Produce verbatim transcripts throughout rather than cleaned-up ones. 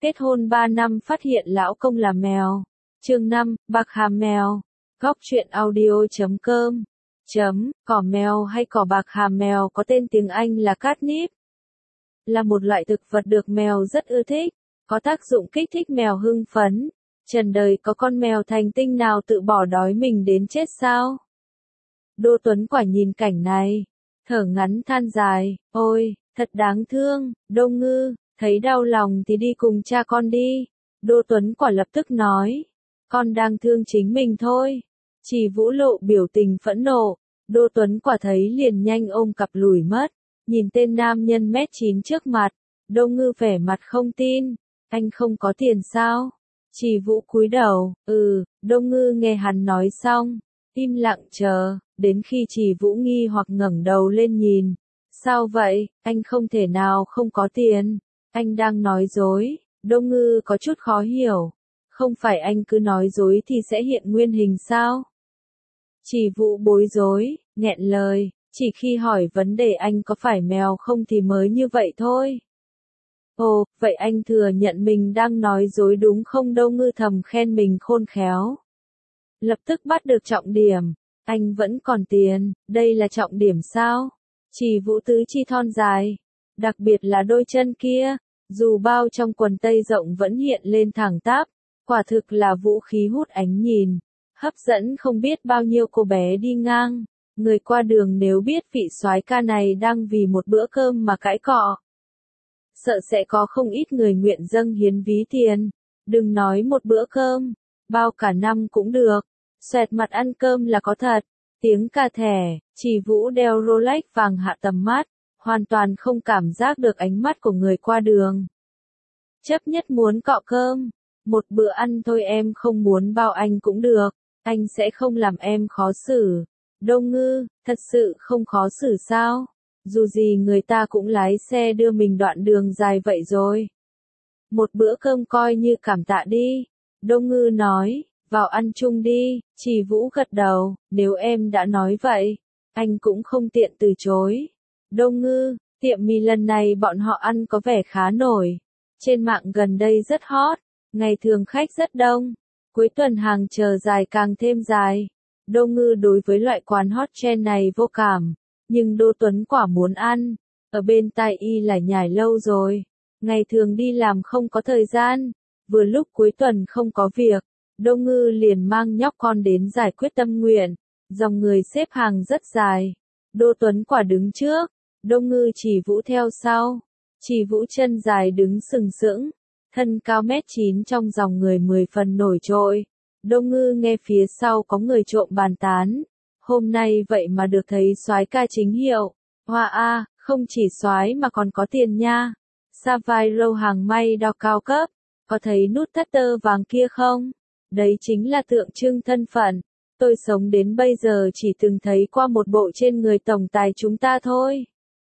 Kết hôn ba năm phát hiện lão công là mèo. Chương năm, bạc hà mèo. Góc truyện audio chấm com. Chấm, cỏ mèo hay cỏ bạc hà mèo có tên tiếng Anh là catnip. Là một loại thực vật được mèo rất ưa thích, có tác dụng kích thích mèo hưng phấn. Trần đời có con mèo thành tinh nào tự bỏ đói mình đến chết sao? Đô Tuấn Quả nhìn cảnh này, thở ngắn than dài, ôi, thật đáng thương. Đô Ngư, thấy đau lòng thì đi cùng cha con đi. Đô Tuấn Quả lập tức nói, con đang thương chính mình thôi. Chỉ Vũ lộ biểu tình phẫn nộ, Đô Tuấn Quả thấy liền nhanh ôm cặp lùi mất, nhìn tên nam nhân mét chín trước mặt. Đô Ngư vẻ mặt không tin, anh không có tiền sao? Chỉ Vũ cúi đầu, ừ. Đô Ngư nghe hắn nói xong, im lặng chờ, đến khi Chỉ Vũ nghi hoặc ngẩng đầu lên nhìn. Sao vậy, anh không thể nào không có tiền, anh đang nói dối. Đô Ngư có chút khó hiểu, không phải anh cứ nói dối thì sẽ hiện nguyên hình sao? Chỉ Vũ bối rối, nghẹn lời, chỉ khi hỏi vấn đề anh có phải mèo không thì mới như vậy thôi. Ồ, vậy anh thừa nhận mình đang nói dối đúng không? Đô Ngư thầm khen mình khôn khéo. Lập tức bắt được trọng điểm, anh vẫn còn tiền, đây là trọng điểm sao? Chỉ Vũ tứ chi thon dài, đặc biệt là đôi chân kia, dù bao trong quần tây rộng vẫn hiện lên thẳng tắp, quả thực là vũ khí hút ánh nhìn, hấp dẫn không biết bao nhiêu cô bé đi ngang, người qua đường nếu biết vị soái ca này đang vì một bữa cơm mà cãi cọ. Sợ sẽ có không ít người nguyện dâng hiến ví tiền, đừng nói một bữa cơm, bao cả năm cũng được, xoẹt mặt ăn cơm là có thật. Tiếng cà thẻ, Chỉ Vũ đeo Rolex vàng hạ tầm mắt, hoàn toàn không cảm giác được ánh mắt của người qua đường. Chấp nhất muốn cọ cơm, một bữa ăn thôi em không muốn bao anh cũng được, anh sẽ không làm em khó xử. Đô Ngư, thật sự không khó xử sao? Dù gì người ta cũng lái xe đưa mình đoạn đường dài vậy rồi. Một bữa cơm coi như cảm tạ đi. Đô Ngư nói, vào ăn chung đi. Chỉ Vũ gật đầu, nếu em đã nói vậy, anh cũng không tiện từ chối. Đô Ngư, tiệm mì lần này bọn họ ăn có vẻ khá nổi. Trên mạng gần đây rất hot, ngày thường khách rất đông. Cuối tuần hàng chờ dài càng thêm dài. Đô Ngư đối với loại quán hot trend này vô cảm, nhưng Đô Tuấn Quả muốn ăn. Ở bên tai y là nhải lâu rồi. Ngày thường đi làm không có thời gian, vừa lúc cuối tuần không có việc, Đô Ngư liền mang nhóc con đến giải quyết tâm nguyện. Dòng người xếp hàng rất dài. Đô Tuấn Quả đứng trước, Đô Ngư Chỉ Vũ theo sau. Chỉ Vũ chân dài đứng sừng sững, thân cao mét chín trong dòng người mười phần nổi trội. Đô Ngư nghe phía sau có người trộm bàn tán. Hôm nay vậy mà được thấy soái ca chính hiệu. Hoa a, không chỉ soái mà còn có tiền nha. Savile Row hàng may đo cao cấp, có thấy nút thắt tơ vàng kia không? Đấy chính là tượng trưng thân phận. Tôi sống đến bây giờ chỉ từng thấy qua một bộ trên người tổng tài chúng ta thôi.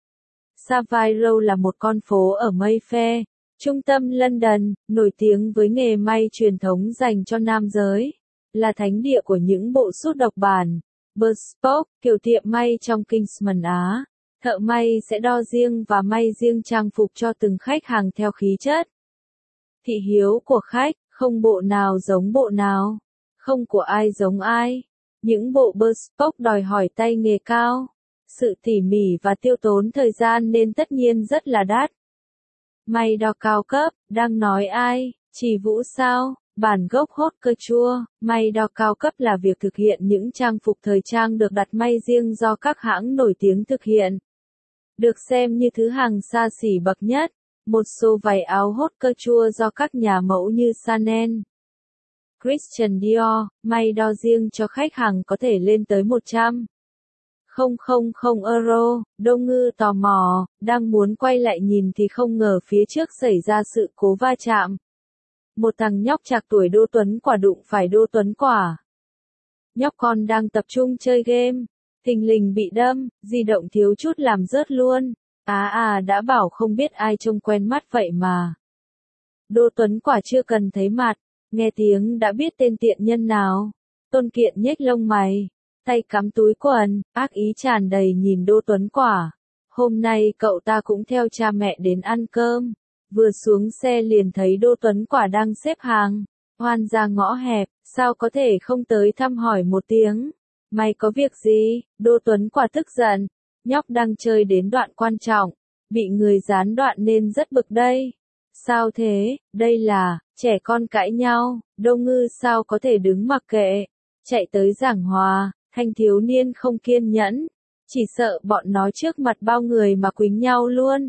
Savile Row là một con phố ở Mayfair, trung tâm London, nổi tiếng với nghề may truyền thống dành cho nam giới, là thánh địa của những bộ sút độc bản, bespoke, kiểu tiệm may trong Kingsman Á. Thợ may sẽ đo riêng và may riêng trang phục cho từng khách hàng theo khí chất, thị hiếu của khách, không bộ nào giống bộ nào, không của ai giống ai. Những bộ bespoke đòi hỏi tay nghề cao, sự tỉ mỉ và tiêu tốn thời gian nên tất nhiên rất là đắt. May đo cao cấp, đang nói ai? Chỉ Vũ sao? Bản gốc haute couture, may đo cao cấp là việc thực hiện những trang phục thời trang được đặt may riêng do các hãng nổi tiếng thực hiện. Được xem như thứ hàng xa xỉ bậc nhất. Một số váy áo haute couture do các nhà mẫu như Chanel, Christian Dior, may đo riêng cho khách hàng có thể lên tới một trăm nghìn euro. Đô Ngư tò mò, đang muốn quay lại nhìn thì không ngờ phía trước xảy ra sự cố va chạm. Một thằng nhóc trạc tuổi Đô Tuấn Quả đụng phải Đô Tuấn Quả. Nhóc con đang tập trung chơi game, thình lình bị đâm, di động thiếu chút làm rớt luôn. À à đã bảo không biết ai trông quen mắt vậy mà. Đô Tuấn Quả chưa cần thấy mặt, nghe tiếng đã biết tên tiện nhân nào. Tôn Kiện nhếch lông mày, tay cắm túi quần, ác ý tràn đầy nhìn Đô Tuấn Quả. Hôm nay cậu ta cũng theo cha mẹ đến ăn cơm. Vừa xuống xe liền thấy Đô Tuấn Quả đang xếp hàng, oan ra ngõ hẹp, sao có thể không tới thăm hỏi một tiếng. Mày có việc gì? Đô Tuấn Quả tức giận, nhóc đang chơi đến đoạn quan trọng, bị người gián đoạn nên rất bực đây. Sao thế, đây là, trẻ con cãi nhau, Đô Ngư sao có thể đứng mặc kệ, chạy tới giảng hòa, thanh thiếu niên không kiên nhẫn, chỉ sợ bọn nó trước mặt bao người mà quýnh nhau luôn.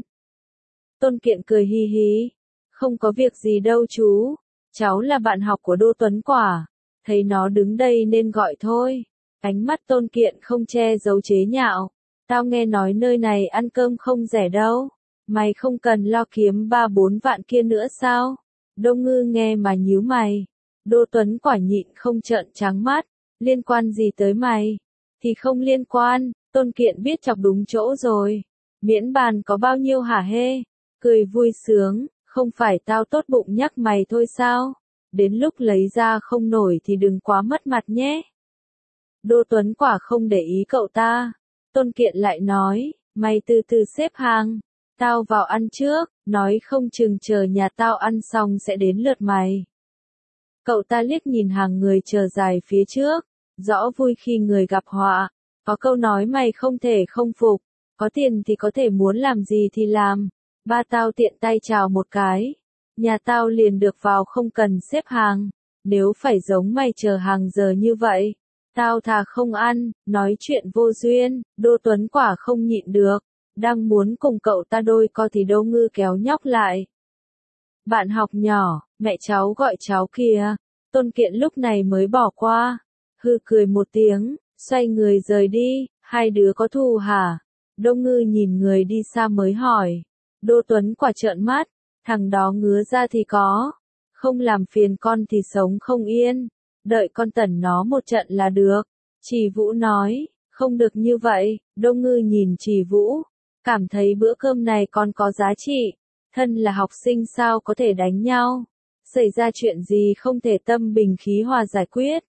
Tôn Kiện cười hi hí, không có việc gì đâu chú, cháu là bạn học của Đô Tuấn Quả, thấy nó đứng đây nên gọi thôi. Ánh mắt Tôn Kiện không che giấu chế nhạo, tao nghe nói nơi này ăn cơm không rẻ đâu, mày không cần lo kiếm ba bốn vạn kia nữa sao? Đô Ngư nghe mà nhíu mày, Đô Tuấn Quả nhịn không trợn trắng mắt, liên quan gì tới mày? Thì không liên quan, Tôn Kiện biết chọc đúng chỗ rồi, miễn bàn có bao nhiêu hả hê, cười vui sướng, không phải tao tốt bụng nhắc mày thôi sao? Đến lúc lấy ra không nổi thì đừng quá mất mặt nhé. Đô Tuấn Quả không để ý cậu ta. Tôn Kiện lại nói, mày từ từ xếp hàng, tao vào ăn trước, nói không chừng chờ nhà tao ăn xong sẽ đến lượt mày. Cậu ta liếc nhìn hàng người chờ dài phía trước, rõ vui khi người gặp họa, có câu nói mày không thể không phục, có tiền thì có thể muốn làm gì thì làm, ba tao tiện tay chào một cái, nhà tao liền được vào không cần xếp hàng, nếu phải giống mày chờ hàng giờ như vậy. Tao thà không ăn, nói chuyện vô duyên, Đô Tuấn Quả không nhịn được, đang muốn cùng cậu ta đôi co thì Đô Ngư kéo nhóc lại. Bạn học nhỏ, mẹ cháu gọi cháu kìa, Tôn Kiện lúc này mới bỏ qua, hư cười một tiếng, xoay người rời đi, hai đứa có thù hả? Đô Ngư nhìn người đi xa mới hỏi, Đô Tuấn Quả trợn mắt, thằng đó ngứa ra thì có, không làm phiền con thì sống không yên. Đợi con tẩn nó một trận là được. Trì Vũ nói, không được như vậy, Đô Ngư nhìn Trì Vũ, cảm thấy bữa cơm này còn có giá trị, thân là học sinh sao có thể đánh nhau, xảy ra chuyện gì không thể tâm bình khí hòa giải quyết.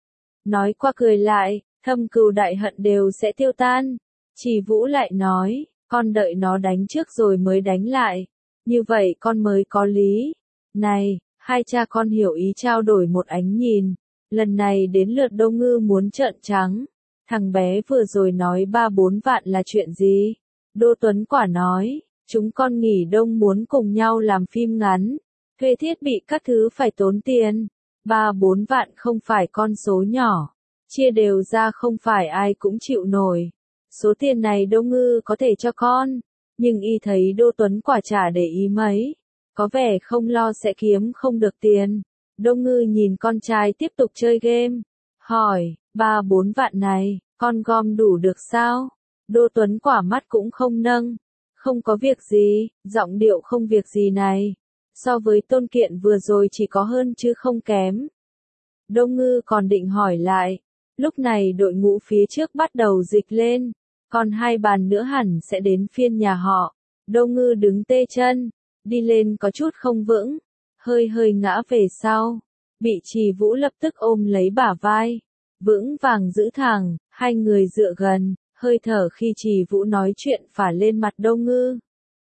Nói qua cười lại, thâm cừu đại hận đều sẽ tiêu tan. Trì Vũ lại nói, con đợi nó đánh trước rồi mới đánh lại, như vậy con mới có lý. Này, hai cha con hiểu ý trao đổi một ánh nhìn. Lần này đến lượt Đô Ngư muốn trợn trắng. Thằng bé vừa rồi nói ba bốn vạn là chuyện gì? Đô Tuấn Quả nói, chúng con nghỉ đông muốn cùng nhau làm phim ngắn. Thuê thiết bị các thứ phải tốn tiền. Ba bốn vạn không phải con số nhỏ. Chia đều ra không phải ai cũng chịu nổi. Số tiền này Đô Ngư có thể cho con. Nhưng y thấy Đô Tuấn Quả chả để ý mấy. Có vẻ không lo sẽ kiếm không được tiền. Đô Ngư nhìn con trai tiếp tục chơi game. Hỏi, ba bốn vạn này, con gom đủ được sao? Đô Tuấn Quả mắt cũng không nâng. Không có việc gì, giọng điệu không việc gì này. So với Tôn Kiện vừa rồi chỉ có hơn chứ không kém. Đô Ngư còn định hỏi lại. Lúc này đội ngũ phía trước bắt đầu dịch lên. Còn hai bàn nữa hẳn sẽ đến phiên nhà họ. Đô Ngư đứng tê chân. Đi lên có chút không vững, hơi hơi ngã về sau, bị Trì Vũ lập tức ôm lấy bả vai, vững vàng giữ thẳng, hai người dựa gần, hơi thở khi Trì Vũ nói chuyện phả lên mặt Đô Ngư.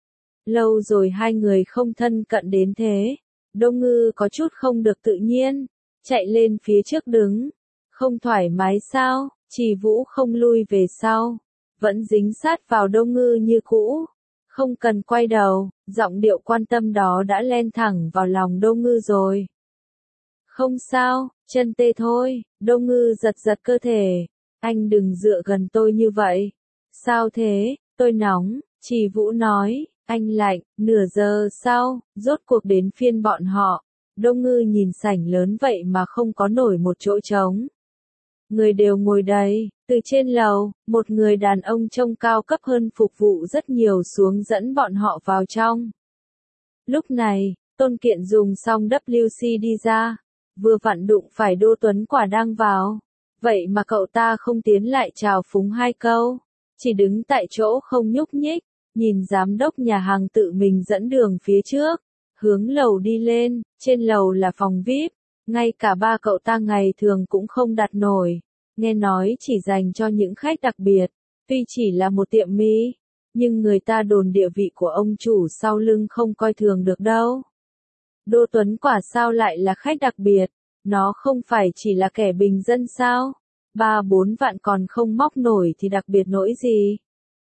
Lâu rồi hai người không thân cận đến thế, Đô Ngư có chút không được tự nhiên, chạy lên phía trước đứng, không thoải mái sao? Trì Vũ không lui về sau, vẫn dính sát vào Đô Ngư như cũ. Không cần quay đầu, giọng điệu quan tâm đó đã len thẳng vào lòng Đô Ngư rồi. Không sao, chân tê thôi, Đô Ngư giật giật cơ thể. Anh đừng dựa gần tôi như vậy. Sao thế, tôi nóng, Trì Vũ nói, anh lạnh, nửa giờ sau, rốt cuộc đến phiên bọn họ. Đô Ngư nhìn sảnh lớn vậy mà không có nổi một chỗ trống. Người đều ngồi đầy, từ trên lầu, một người đàn ông trông cao cấp hơn phục vụ rất nhiều xuống dẫn bọn họ vào trong. Lúc này, Tôn Kiện dùng xong W C đi ra, vừa vặn đụng phải Đô Tuấn Quả đang vào. Vậy mà cậu ta không tiến lại chào phúng hai câu, chỉ đứng tại chỗ không nhúc nhích, nhìn giám đốc nhà hàng tự mình dẫn đường phía trước, hướng lầu đi lên, trên lầu là phòng vi ai pi. Ngay cả ba cậu ta ngày thường cũng không đặt nổi, nghe nói chỉ dành cho những khách đặc biệt, tuy chỉ là một tiệm mì, Nhưng người ta đồn địa vị của ông chủ sau lưng không coi thường được đâu. Đô Tuấn Quả sao lại là khách đặc biệt, nó không phải chỉ là kẻ bình dân sao? Ba bốn vạn còn không móc nổi thì đặc biệt nỗi gì?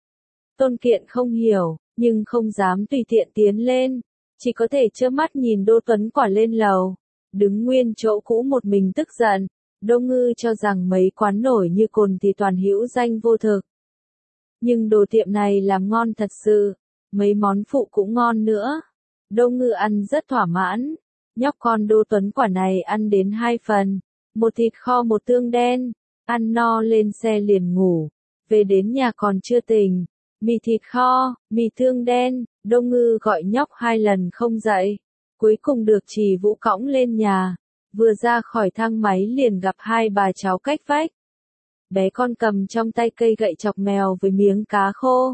Tôn Kiện không hiểu, nhưng không dám tùy tiện tiến lên, chỉ có thể trơ mắt nhìn Đô Tuấn Quả lên lầu, đứng nguyên chỗ cũ một mình tức giận. Đô Ngư cho rằng mấy quán nổi như Cồn thì toàn hữu danh vô thực. Nhưng đồ tiệm này làm ngon thật sự, mấy món phụ cũng ngon nữa. Đô Ngư ăn rất thỏa mãn, nhóc con Đô Tuấn Quả này ăn đến hai phần, một thịt kho một tương đen, ăn no lên xe liền ngủ, về đến nhà còn chưa tỉnh. Mì thịt kho, mì tương đen, Đô Ngư gọi nhóc hai lần không dậy, cuối cùng được Trì Vũ cõng lên nhà, vừa ra khỏi thang máy liền gặp hai bà cháu cách vách. Bé con cầm trong tay cây gậy chọc mèo với miếng cá khô.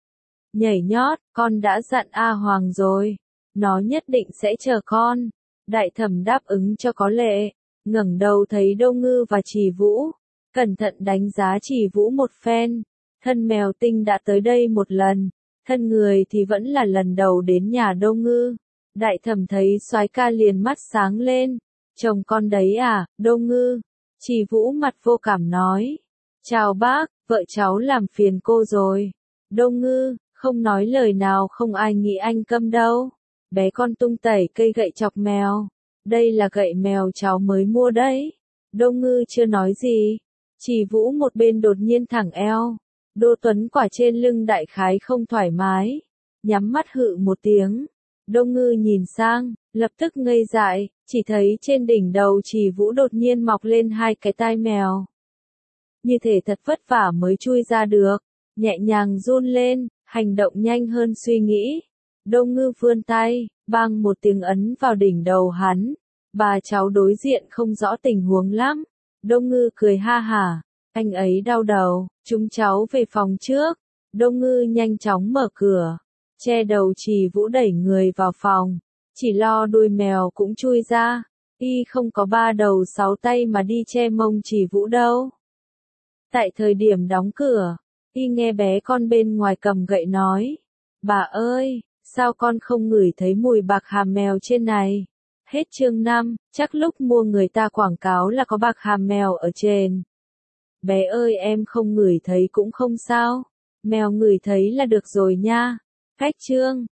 Nhảy nhót, con đã dặn A Hoàng rồi, nó nhất định sẽ chờ con. Đại Thẩm đáp ứng cho có lệ, ngẩng đầu thấy Đô Ngư và Trì Vũ, cẩn thận đánh giá Trì Vũ một phen. Thân mèo tinh đã tới đây một lần, thân người thì vẫn là lần đầu đến nhà Đô Ngư. Đại Thẩm thấy soái ca liền mắt sáng lên, chồng con đấy à, Đô Ngư. Trì Vũ mặt vô cảm nói, chào bác, vợ cháu làm phiền cô rồi. Đô Ngư, không nói lời nào không ai nghĩ anh câm đâu. Bé con tung tẩy cây gậy chọc mèo, đây là gậy mèo cháu mới mua đấy. Đô Ngư chưa nói gì, Trì Vũ một bên đột nhiên thẳng eo. Đô Tuấn Quả trên lưng đại khái không thoải mái, nhắm mắt hự một tiếng. Đô Ngư nhìn sang, lập tức ngây dại, chỉ thấy trên đỉnh đầu Trì Vũ đột nhiên mọc lên hai cái tai mèo. Như thể thật vất vả mới chui ra được, nhẹ nhàng run lên, hành động nhanh hơn suy nghĩ. Đô Ngư vươn tay, bang một tiếng ấn vào đỉnh đầu hắn. Bà cháu đối diện không rõ tình huống lắm. Đô Ngư cười ha hả, anh ấy đau đầu, chúng cháu về phòng trước. Đô Ngư nhanh chóng mở cửa, che đầu Trì Vũ đẩy người vào phòng, chỉ lo đuôi mèo cũng chui ra. Y không có ba đầu sáu tay mà đi che mông Trì Vũ đâu. Tại thời điểm đóng cửa, Y nghe bé con bên ngoài cầm gậy nói, bà ơi, sao con không ngửi thấy mùi bạc hàm mèo trên này? Hết chương năm, chắc lúc mua người ta quảng cáo là có bạc hàm mèo ở trên. Bé ơi em không ngửi thấy cũng không sao, mèo ngửi thấy là được rồi nha. Cách chương